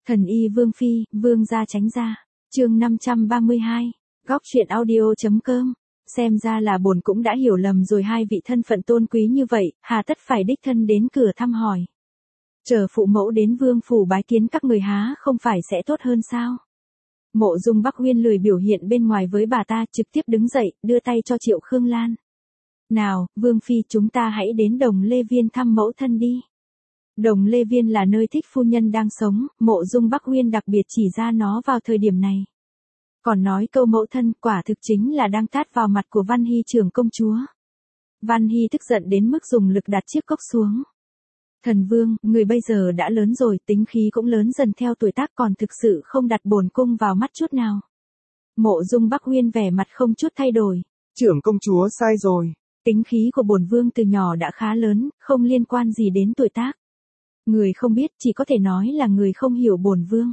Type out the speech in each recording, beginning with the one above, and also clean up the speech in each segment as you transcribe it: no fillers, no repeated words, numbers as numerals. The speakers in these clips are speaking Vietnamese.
Thần y Vương Phi, Vương gia tránh ra. Chương 532. Góc truyện audio.com. Xem ra là bổn cũng đã hiểu lầm rồi, hai vị thân phận tôn quý như vậy, hà tất phải đích thân đến cửa thăm hỏi. Chờ phụ mẫu đến vương phủ bái kiến các người há không phải sẽ tốt hơn sao? Mộ Dung Bắc Huyên lười biểu hiện bên ngoài với bà ta, trực tiếp đứng dậy, đưa tay cho Triệu Khương Lan. Nào, Vương Phi, chúng ta hãy đến Đồng Lê Viên thăm mẫu thân đi. Đồng Lê Viên là nơi thích phu nhân đang sống, Mộ Dung Bắc Huyên đặc biệt chỉ ra nó vào thời điểm này. Còn nói câu mẫu thân quả thực chính là đang tát vào mặt của Văn Hy trưởng công chúa. Văn Hy tức giận đến mức dùng lực đặt chiếc cốc xuống. Thần Vương, người bây giờ đã lớn rồi, tính khí cũng lớn dần theo tuổi tác, còn thực sự không đặt bổn cung vào mắt chút nào. Mộ Dung Bắc Huyên vẻ mặt không chút thay đổi. Trưởng công chúa sai rồi. Tính khí của bổn vương từ nhỏ đã khá lớn, không liên quan gì đến tuổi tác. Người không biết chỉ có thể nói là người không hiểu bổn vương.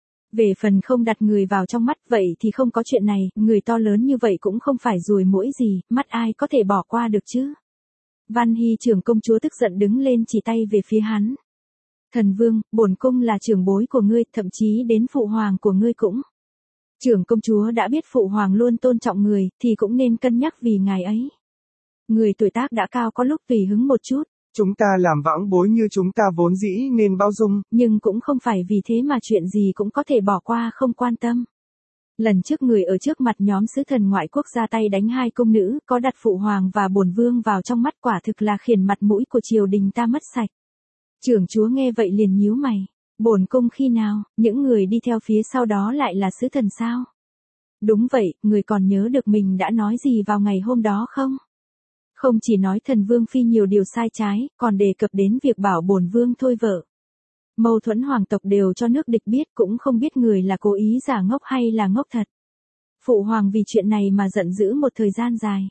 Về phần không đặt người vào trong mắt, vậy thì không có chuyện này, người to lớn như vậy cũng không phải ruồi muỗi gì, mắt ai có thể bỏ qua được chứ. Văn Hy trưởng công chúa tức giận đứng lên chỉ tay về phía hắn. Thần Vương, bổn cung là trưởng bối của ngươi, thậm chí đến phụ hoàng của ngươi cũng. Trưởng công chúa đã biết phụ hoàng luôn tôn trọng người, thì cũng nên cân nhắc vì ngài ấy. Người tuổi tác đã cao có lúc tùy hứng một chút. Chúng ta làm vãng bối như chúng ta vốn dĩ nên bao dung. Nhưng cũng không phải vì thế mà chuyện gì cũng có thể bỏ qua không quan tâm. Lần trước người ở trước mặt nhóm sứ thần ngoại quốc ra tay đánh hai cung nữ, có đặt phụ hoàng và bổn vương vào trong mắt, quả thực là khiển mặt mũi của triều đình ta mất sạch. Trưởng chúa nghe vậy liền nhíu mày. Bổn cung khi nào, những người đi theo phía sau đó lại là sứ thần sao? Đúng vậy, người còn nhớ được mình đã nói gì vào ngày hôm đó không? Không chỉ nói thần Vương Phi nhiều điều sai trái, còn đề cập đến việc bảo bổn vương thôi vợ. Mâu thuẫn hoàng tộc đều cho nước địch biết, cũng không biết người là cố ý giả ngốc hay là ngốc thật. Phụ hoàng vì chuyện này mà giận dữ một thời gian dài.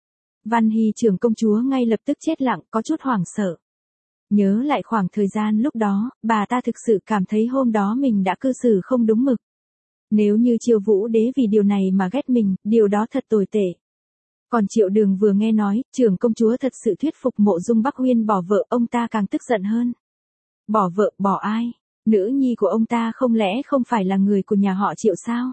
Văn Hy trưởng công chúa ngay lập tức chết lặng, có chút hoảng sợ. Nhớ lại khoảng thời gian lúc đó, bà ta thực sự cảm thấy hôm đó mình đã cư xử không đúng mực. Nếu như Triều Vũ đế vì điều này mà ghét mình, điều đó thật tồi tệ. Còn Triệu Đường vừa nghe nói, trưởng công chúa thật sự thuyết phục Mộ Dung Bắc Huyên bỏ vợ, ông ta càng tức giận hơn. Bỏ vợ, bỏ ai? Nữ nhi của ông ta không lẽ không phải là người của nhà họ Triệu sao?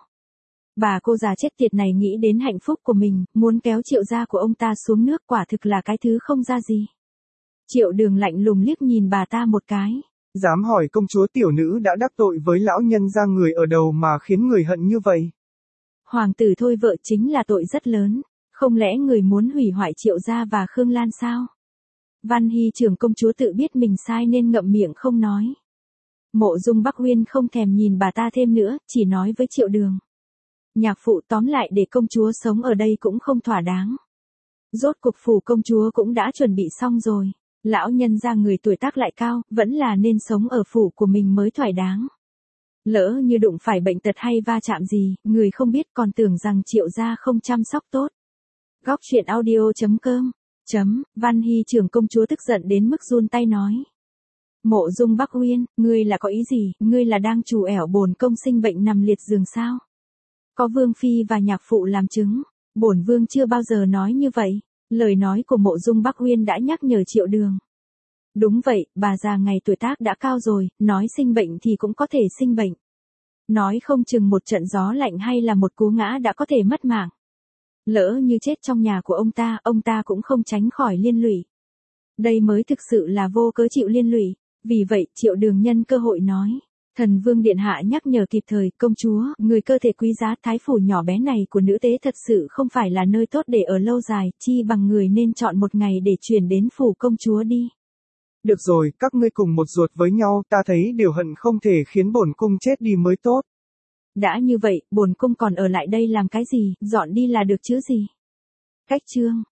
Bà cô già chết tiệt này nghĩ đến hạnh phúc của mình, muốn kéo Triệu gia của ông ta xuống nước, quả thực là cái thứ không ra gì. Triệu Đường lạnh lùng liếc nhìn bà ta một cái. Dám hỏi công chúa tiểu nữ đã đắc tội với lão nhân gia người ở đầu mà khiến người hận như vậy? Hoàng tử thôi vợ chính là tội rất lớn. Không lẽ người muốn hủy hoại Triệu gia và Khương Lan sao? Văn Hy trưởng công chúa tự biết mình sai nên ngậm miệng không nói. Mộ Dung Bắc Huyên không thèm nhìn bà ta thêm nữa, chỉ nói với Triệu Đường. Nhạc phụ, tóm lại để công chúa sống ở đây cũng không thỏa đáng. Rốt cuộc phủ công chúa cũng đã chuẩn bị xong rồi. Lão nhân gia người tuổi tác lại cao, vẫn là nên sống ở phủ của mình mới thỏa đáng. Lỡ như đụng phải bệnh tật hay va chạm gì, người không biết còn tưởng rằng Triệu gia không chăm sóc tốt. Góc truyện audio.com. Văn Hy trưởng công chúa tức giận đến mức run tay nói. Mộ Dung Bắc Huyên, ngươi là có ý gì, ngươi là đang trù ẻo bổn công sinh bệnh nằm liệt giường sao? Có Vương Phi và nhạc phụ làm chứng, bổn vương chưa bao giờ nói như vậy. Lời nói của Mộ Dung Bắc Huyên đã nhắc nhở Triệu Đường. Đúng vậy, bà già ngày tuổi tác đã cao rồi, nói sinh bệnh thì cũng có thể sinh bệnh. Nói không chừng một trận gió lạnh hay là một cú ngã đã có thể mất mạng. Lỡ như chết trong nhà của ông ta cũng không tránh khỏi liên lụy. Đây mới thực sự là vô cớ chịu liên lụy. Vì vậy, Triệu Đường nhân cơ hội nói. Thần Vương điện hạ nhắc nhở kịp thời, công chúa, người cơ thể quý giá, thái phủ nhỏ bé này của nữ tế thật sự không phải là nơi tốt để ở lâu dài, chi bằng người nên chọn một ngày để chuyển đến phủ công chúa đi. Được rồi, các ngươi cùng một ruột với nhau, ta thấy điều hận không thể khiến bổn cung chết đi mới tốt. Đã như vậy, bổn cung còn ở lại đây làm cái gì, dọn đi là được chứ gì. Cách chương